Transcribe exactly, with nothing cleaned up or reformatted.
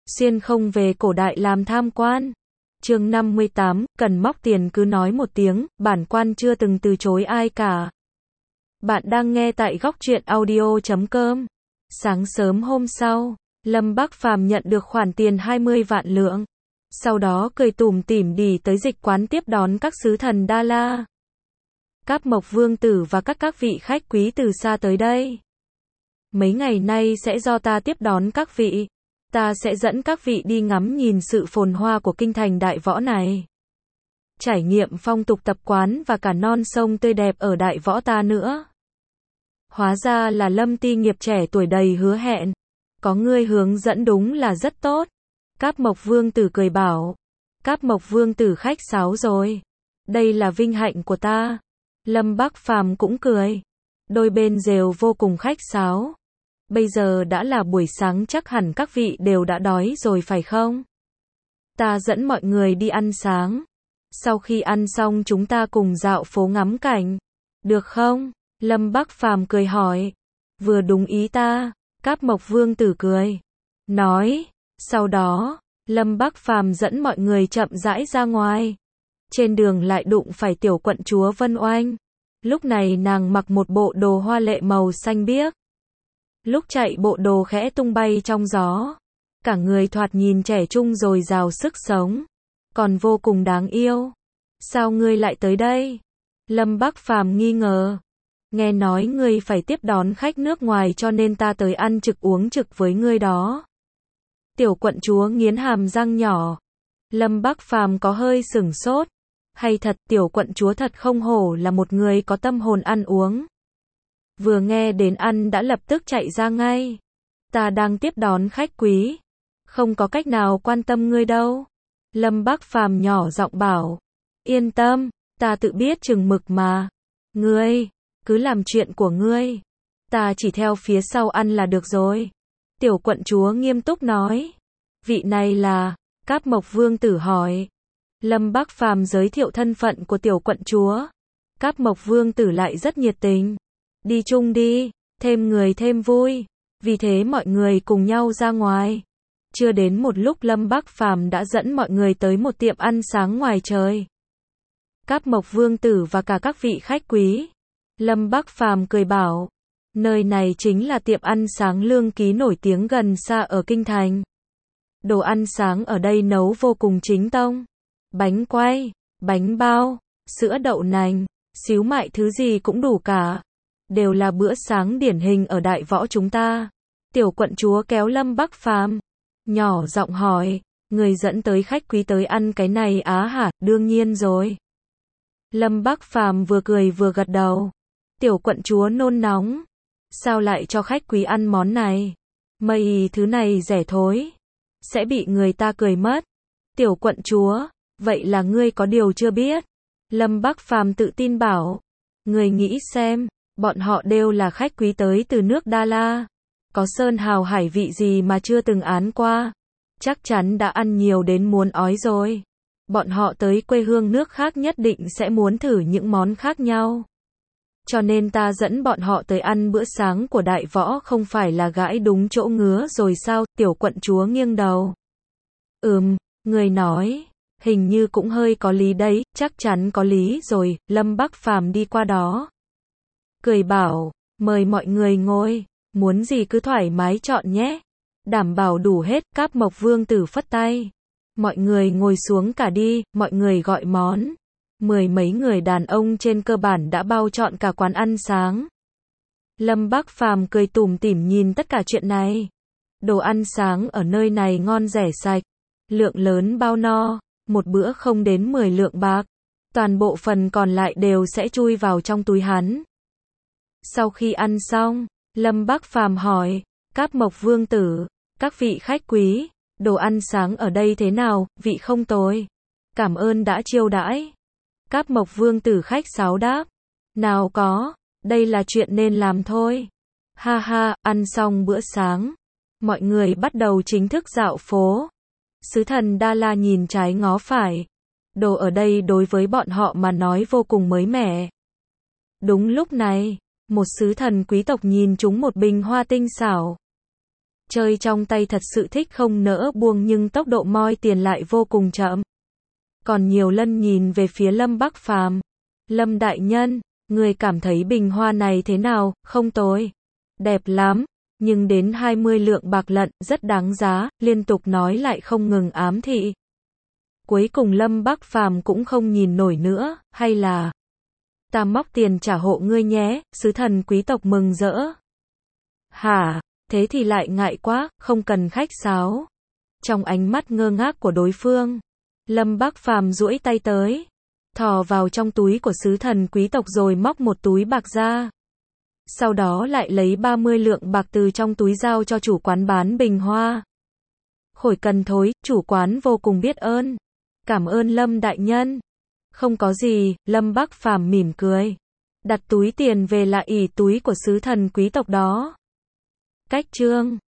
xuyên không về cổ đại làm tham quan. Chương năm mươi tám, cần móc tiền cứ nói một tiếng, bản quan chưa từng từ chối ai cả. Bạn đang nghe tại góc truyện audio chấm com. Sáng sớm hôm sau, Lâm Bắc Phàm nhận được khoản tiền hai mươi vạn lượng. Sau đó cười tủm tỉm đi tới dịch quán tiếp đón các sứ thần Đa La. Cáp Mộc Vương tử và các các vị khách quý từ xa tới đây. Mấy ngày nay sẽ do ta tiếp đón các vị. Ta sẽ dẫn các vị đi ngắm nhìn sự phồn hoa của kinh thành Đại Võ này. Trải nghiệm phong tục tập quán và cả non sông tươi đẹp ở Đại Võ ta nữa. Hóa ra là Lâm Ti Nghiệp trẻ tuổi đầy hứa hẹn. Có ngươi hướng dẫn đúng là rất tốt. Cáp Mộc Vương tử cười bảo. Cáp Mộc Vương tử khách sáo rồi. Đây là vinh hạnh của ta. Lâm Bắc Phàm cũng cười. Đôi bên đều vô cùng khách sáo. Bây giờ đã là buổi sáng, chắc hẳn các vị đều đã đói rồi phải không? Ta dẫn mọi người đi ăn sáng. Sau khi ăn xong chúng ta cùng dạo phố ngắm cảnh. Được không? Lâm Bắc Phàm cười hỏi. Vừa đúng ý ta. Cáp Mộc Vương tử cười. Nói. Sau đó, Lâm Bắc Phàm dẫn mọi người chậm rãi ra ngoài. Trên đường lại đụng phải tiểu quận chúa Vân Oanh. Lúc này nàng mặc một bộ đồ hoa lệ màu xanh biếc. Lúc chạy bộ đồ khẽ tung bay trong gió. Cả người thoạt nhìn trẻ trung dồi dào sức sống. Còn vô cùng đáng yêu. Sao ngươi lại tới đây? Lâm Bắc Phàm nghi ngờ. Nghe nói ngươi phải tiếp đón khách nước ngoài cho nên ta tới ăn trực uống trực với ngươi đó. Tiểu quận chúa nghiến hàm răng nhỏ. Lâm Bắc Phàm có hơi sửng sốt. Hay thật, tiểu quận chúa thật không hổ là một người có tâm hồn ăn uống. Vừa nghe đến ăn đã lập tức chạy ra ngay. Ta đang tiếp đón khách quý. Không có cách nào quan tâm ngươi đâu. Lâm Bắc Phàm nhỏ giọng bảo. Yên tâm, ta tự biết chừng mực mà. Ngươi, cứ làm chuyện của ngươi. Ta chỉ theo phía sau ăn là được rồi. Tiểu quận chúa nghiêm túc nói. Vị này là, Cáp Mộc Vương tử hỏi. Lâm Bắc Phàm giới thiệu thân phận của tiểu quận chúa. Cáp Mộc Vương tử lại rất nhiệt tình. Đi chung đi, thêm người thêm vui. Vì thế mọi người cùng nhau ra ngoài. Chưa đến một lúc Lâm Bắc Phàm đã dẫn mọi người tới một tiệm ăn sáng ngoài trời. Cáp Mộc Vương tử và cả các vị khách quý. Lâm Bắc Phàm cười bảo. Nơi này chính là tiệm ăn sáng Lương Ký nổi tiếng gần xa ở Kinh Thành. Đồ ăn sáng ở đây nấu vô cùng chính tông. Bánh quay, bánh bao, sữa đậu nành, xíu mại thứ gì cũng đủ cả. Đều là bữa sáng điển hình ở Đại Võ chúng ta. Tiểu quận chúa kéo Lâm Bắc Phàm, nhỏ giọng hỏi, người dẫn tới khách quý tới ăn cái này á hả? Đương nhiên rồi. Lâm Bắc Phàm vừa cười vừa gật đầu. Tiểu quận chúa nôn nóng. Sao lại cho khách quý ăn món này? Mày thứ này rẻ thối. Sẽ bị người ta cười mất. Tiểu quận chúa, vậy là ngươi có điều chưa biết. Lâm Bắc Phàm tự tin bảo. Người nghĩ xem, bọn họ đều là khách quý tới từ nước Đa La. Có sơn hào hải vị gì mà chưa từng án qua. Chắc chắn đã ăn nhiều đến muốn ói rồi. Bọn họ tới quê hương nước khác nhất định sẽ muốn thử những món khác nhau. Cho nên ta dẫn bọn họ tới ăn bữa sáng của Đại Võ không phải là gãi đúng chỗ ngứa rồi sao? Tiểu quận chúa nghiêng đầu. Ừm, người nói, hình như cũng hơi có lý đấy, chắc chắn có lý rồi. Lâm Bắc Phàm đi qua đó. Cười bảo, mời mọi người ngồi, muốn gì cứ thoải mái chọn nhé. Đảm bảo đủ hết. Cáp Mộc Vương tử phất tay. Mọi người ngồi xuống cả đi, mọi người gọi món. Mười mấy người đàn ông trên cơ bản đã bao trọn cả quán ăn sáng. Lâm Bắc Phàm cười tủm tỉm nhìn tất cả chuyện này. Đồ ăn sáng ở nơi này ngon rẻ sạch. Lượng lớn bao no, một bữa không đến mười lượng bạc. Toàn bộ phần còn lại đều sẽ chui vào trong túi hắn. Sau khi ăn xong, Lâm Bắc Phàm hỏi, Cáp Mộc Vương tử, các vị khách quý, đồ ăn sáng ở đây thế nào? Vị không tồi. Cảm ơn đã chiêu đãi. Cáp Mộc Vương tử khách sáo đáp. Nào có, đây là chuyện nên làm thôi. Ha ha, ăn xong bữa sáng. Mọi người bắt đầu chính thức dạo phố. Sứ thần Đa La nhìn trái ngó phải. Đồ ở đây đối với bọn họ mà nói vô cùng mới mẻ. Đúng lúc này, một sứ thần quý tộc nhìn trúng một bình hoa tinh xảo. chơi trong tay thật sự thích không nỡ buông nhưng tốc độ moi tiền lại vô cùng chậm. Còn nhiều lần nhìn về phía Lâm Bắc Phàm. Lâm đại nhân, người cảm thấy bình hoa này thế nào, không tồi. Đẹp lắm, nhưng đến hai mươi lượng bạc lận, rất đáng giá, liên tục nói lại không ngừng ám thị. Cuối cùng Lâm Bắc Phàm cũng không nhìn nổi nữa, hay là ta móc tiền trả hộ ngươi nhé, sứ thần quý tộc mừng rỡ. Hả, thế thì lại ngại quá, không cần khách sáo. Trong ánh mắt ngơ ngác của đối phương, Lâm Bắc Phàm duỗi tay tới, thò vào trong túi của sứ thần quý tộc rồi móc một túi bạc ra. Sau đó lại lấy ba mươi lượng bạc từ trong túi giao cho chủ quán bán bình hoa. Khỏi cần thối, chủ quán vô cùng biết ơn. Cảm ơn Lâm đại nhân. Không có gì, Lâm Bắc Phàm mỉm cười. Đặt túi tiền về lại ỉ túi của sứ thần quý tộc đó. Cách chương